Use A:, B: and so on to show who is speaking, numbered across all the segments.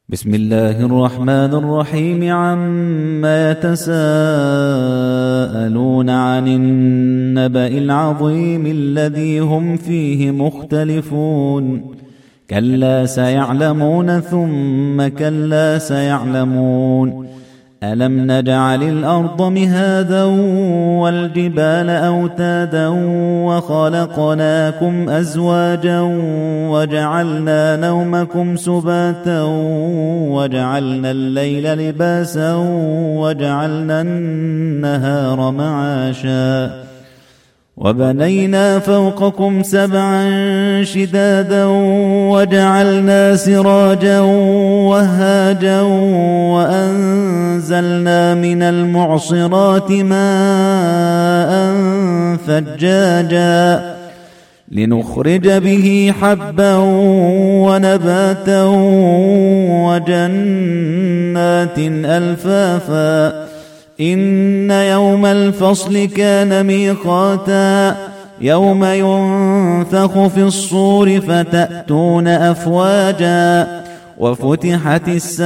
A: بسم الله الرحمن الرحيم. عما يتساءلون عن النبأ العظيم الذي هم فيه مختلفون. كلا سيعلمون ثم كلا سيعلمون. ألم نجعل الأرض مهادا والجبال أوتادا وخلقناكم أزواجا وجعلنا نومكم سباتا وجعلنا الليل لباسا وجعلنا النهار معاشا وبنينا فوقكم سبعا شدادا وجعلنا سراجا وهاجا وأنزلنا من المعصرات ماء ثجاجا لنخرج به حبا ونباتا وجنات ألفافا إن يوم الفصل كان ميقاتا يوم ينفخ في الصور فتأتون أفواجا وفتحت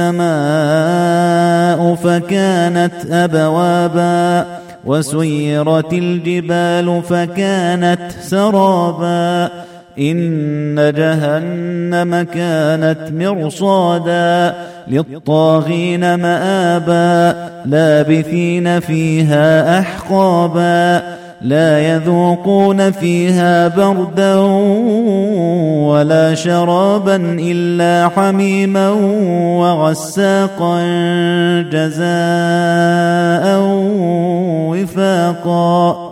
A: السماء فكانت أبوابا وسيرت الجبال فكانت سرابا إن جهنم كانت مرصادا للطاغين مآبا لابثين فيها أحقابا لا يذوقون فيها بردا ولا شرابا إلا حميما وغساقا جزاء وفاقا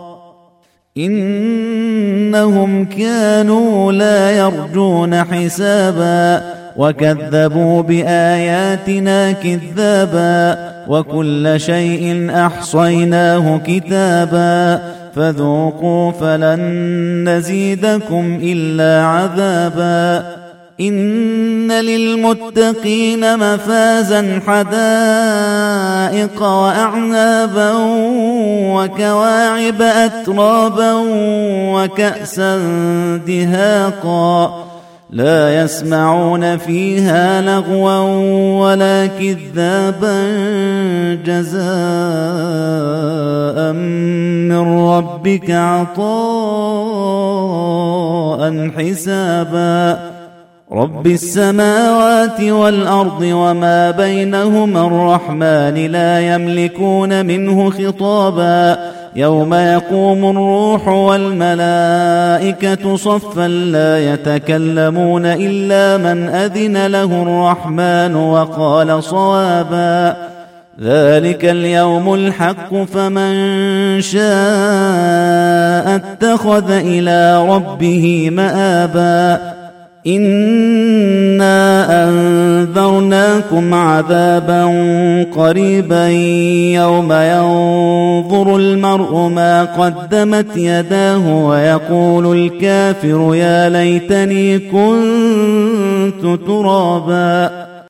A: إنهم كانوا لا يرجون حسابا وكذبوا بآياتنا كذابا وكل شيء أحصيناه كتابا فذوقوا فلن نزيدكم إلا عذابا إن للمتقين مفازا حدائق وأعنابا وكواعب أترابا وكأسا دهاقا لا يسمعون فيها لغوا ولا كذابا جزاء من ربك عطاء حسابا رب السماوات والأرض وما بينهما الرحمن لا يملكون منه خطابا يوم يقوم الروح والملائكة صفا لا يتكلمون إلا من أذن له الرحمن وقال صوابا ذلك اليوم الحق فمن شاء اتخذ إلى ربه مآبا إنا أنذرناكم عذابا قريبا يوم ينظر المرء ما قدمت يداه ويقول الكافر يا ليتني كنت ترابا